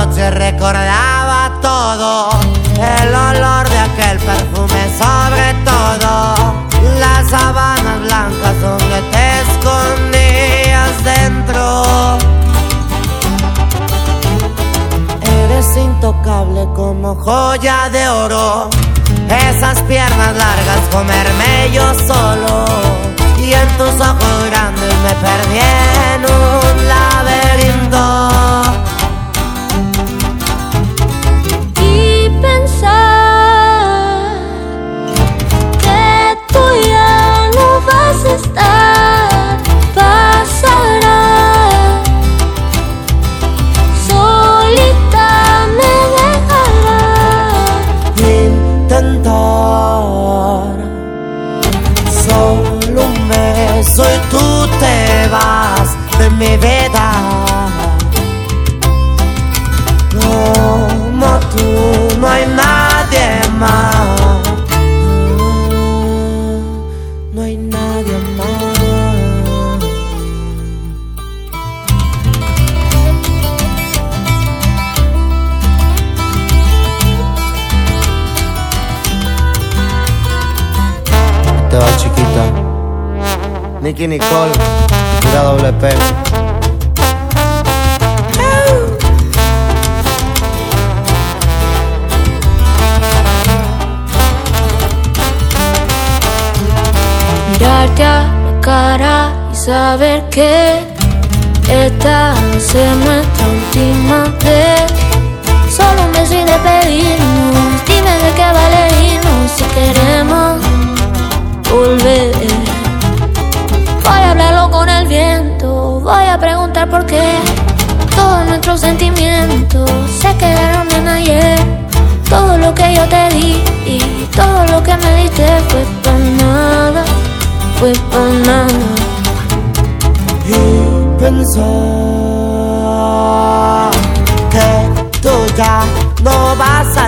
noche recordaba todo, el olor de aquel perfume sobre todo, las sábanas blancas donde te escondías dentro. Eres intocable como joya de oro, esas piernas largas comerme yo solo, y en tus ojos grandes me perdí en un laberinto. Y pensar que tú ya no vas a estar, pasará. Solita me dejará intentar. Solo un beso y tú te vas de mi vida. Como tú no hay nadie más, no hay nadie más. Te va, chiquita. Nicky Nicole, pura doble P. Mirarte a la cara y saber que esta va a ser nuestra última vez. Solo un beso y despedirnos. Dime de qué vale irnos si queremos volver. Voy a hablarlo con el viento, voy a preguntar por qué todos nuestros sentimientos se quedaron en ayer. Todo lo que yo te di y todo lo que me diste fue para nada, fue para nada. Y pensar que tú ya no vas a